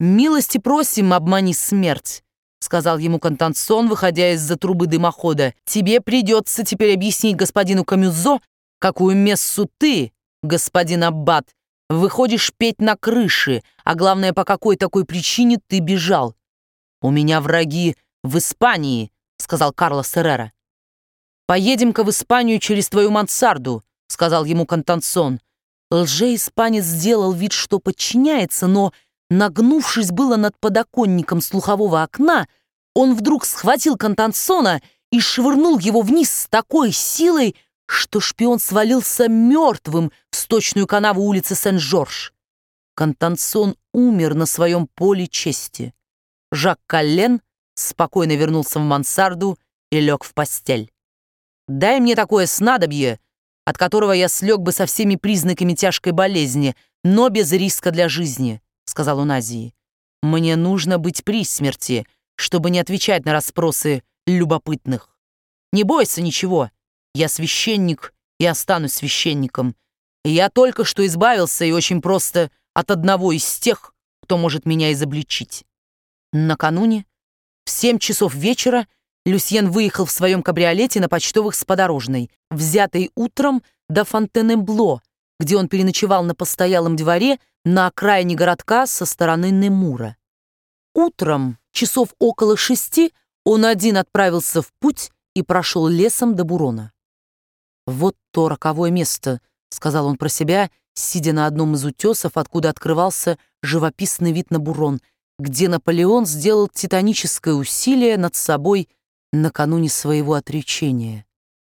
«Милости просим, обмани смерть», — сказал ему Контансон, выходя из-за трубы дымохода. «Тебе придется теперь объяснить господину Камюзо, какую мессу ты, господин аббат, выходишь петь на крыше, а главное, по какой такой причине ты бежал». «У меня враги в Испании», — сказал Карлос Эррера. «Поедем-ка в Испанию через твою мансарду», — сказал ему Контансон. Лже-испанец сделал вид, что подчиняется, но, нагнувшись было над подоконником слухового окна, он вдруг схватил Контансона и швырнул его вниз с такой силой, что шпион свалился мертвым в сточную канаву улицы Сен-Жорж. Контансон умер на своем поле чести. Жак Коллен спокойно вернулся в мансарду и лег в постель. «Дай мне такое снадобье, от которого я слег бы со всеми признаками тяжкой болезни, но без риска для жизни», — сказал он Азии. «Мне нужно быть при смерти, чтобы не отвечать на расспросы любопытных. Не бойся ничего, я священник и останусь священником. Я только что избавился и очень просто от одного из тех, кто может меня изобличить». Накануне в 7 часов вечера Люсьен выехал в своем кабриолете на почтовых с подорожной, взятой утром до Фонтенебло, где он переночевал на постоялом дворе на окраине городка со стороны Немура. Утром, часов около 6, он один отправился в путь и прошел лесом до Бурона. «Вот то роковое место», — сказал он про себя, сидя на одном из утесов, откуда открывался живописный вид на Бурон, где Наполеон сделал титаническое усилие над собой накануне своего отречения.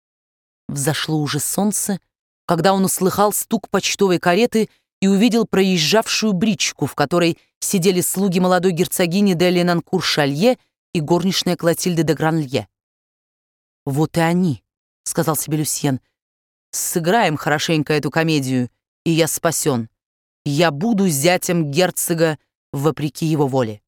Взошло уже солнце, когда он услыхал стук почтовой кареты и увидел проезжавшую бричку, в которой сидели слуги молодой герцогини де Ленанкур-Шалье и горничная Клотильды де Гранлье. «Вот и они», — сказал себе Люсьен. «Сыграем хорошенько эту комедию, и я спасен. Я буду зятем герцога вопреки его воле».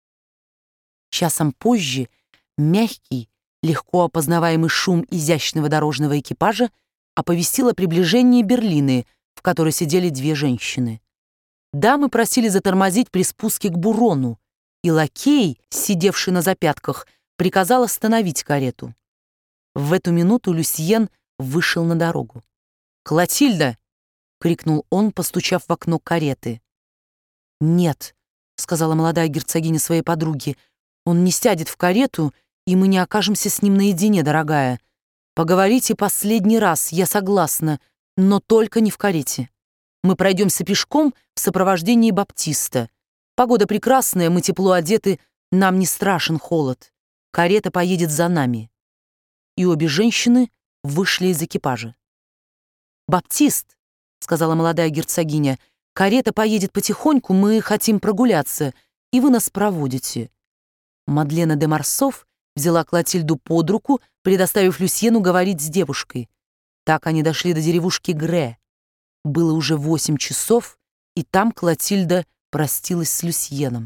Часом позже мягкий, легко опознаваемый шум изящного дорожного экипажа оповестил о приближении Берлины, в которой сидели 2 женщины. Дамы просили затормозить при спуске к Бурону, и лакей, сидевший на запятках, приказал остановить карету. В эту минуту Люсьен вышел на дорогу. «Клотильда!» — крикнул он, постучав в окно кареты. «Нет», — сказала молодая герцогиня своей подруге, «он не сядет в карету, и мы не окажемся с ним наедине, дорогая. Поговорите последний раз, я согласна, но только не в карете. Мы пройдемся пешком в сопровождении Баптиста. Погода прекрасная, мы тепло одеты, нам не страшен холод. Карета поедет за нами». И обе женщины вышли из экипажа. «Баптист», — сказала молодая герцогиня, «карета поедет потихоньку, мы хотим прогуляться, и вы нас проводите». Мадлена де Марсов взяла Клотильду под руку, предоставив Люсьену говорить с девушкой. Так они дошли до деревушки Гре. Было уже 8 часов, и там Клотильда простилась с Люсьеном.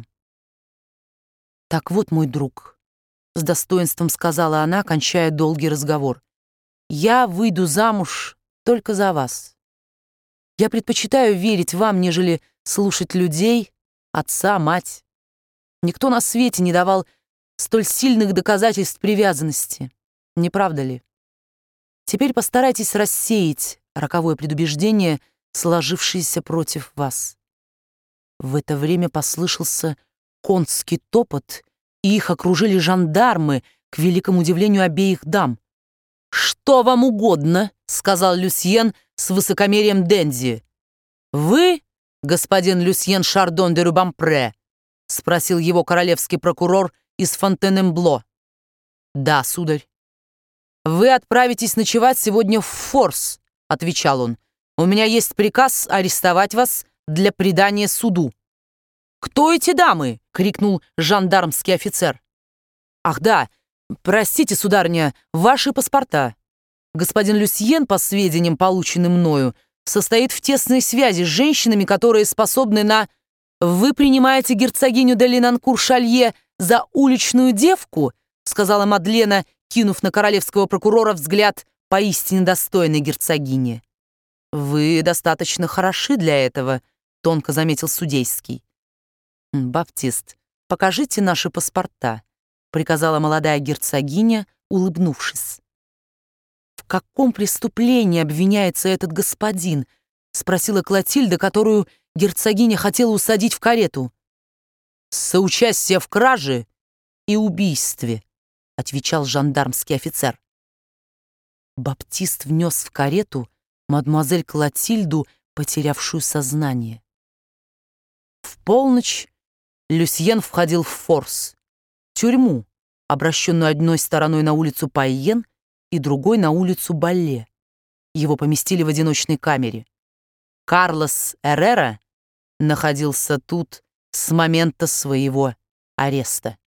«Так вот, мой друг», — с достоинством сказала она, кончая долгий разговор, «я выйду замуж только за вас. Я предпочитаю верить вам, нежели слушать людей, отца, мать. Никто на свете не давал столь сильных доказательств привязанности, не правда ли? Теперь постарайтесь рассеять роковое предубеждение, сложившееся против вас». В это время послышался конский топот, и их окружили жандармы, к великому удивлению обеих дам. «Что вам угодно?» — сказал Люсьен с высокомерием денди. «Вы, господин Люсьен Шардон де Рубампре?» — спросил его королевский прокурор из Фонтенембло. «Да, сударь». «Вы отправитесь ночевать сегодня в Форс», — отвечал он. «У меня есть приказ арестовать вас для предания суду». «Кто эти дамы?» — крикнул жандармский офицер. «Ах да, простите, сударыня, ваши паспорта. Господин Люсьен, по сведениям, полученным мною, состоит в тесной связи с женщинами, которые способны на... Вы принимаете герцогиню де Ленанкур-Шалье за уличную девку?» — сказала Мадлена, кинув на королевского прокурора взгляд поистине достойной герцогини. «Вы достаточно хороши для этого», — тонко заметил судейский. «Баптист, покажите наши паспорта», — приказала молодая герцогиня, улыбнувшись. «В каком преступлении обвиняется этот господин?» — спросила Клотильда, которую герцогиня хотела усадить в карету. «Соучастие в краже и убийстве», — отвечал жандармский офицер. Баптист внес в карету мадемуазель Клотильду, потерявшую сознание. В полночь Люсьен входил в Форс, тюрьму, обращенную одной стороной на улицу Пайен и другой на улицу Балле. Его поместили в одиночной камере. Карлос Эррера находился тут с момента своего ареста.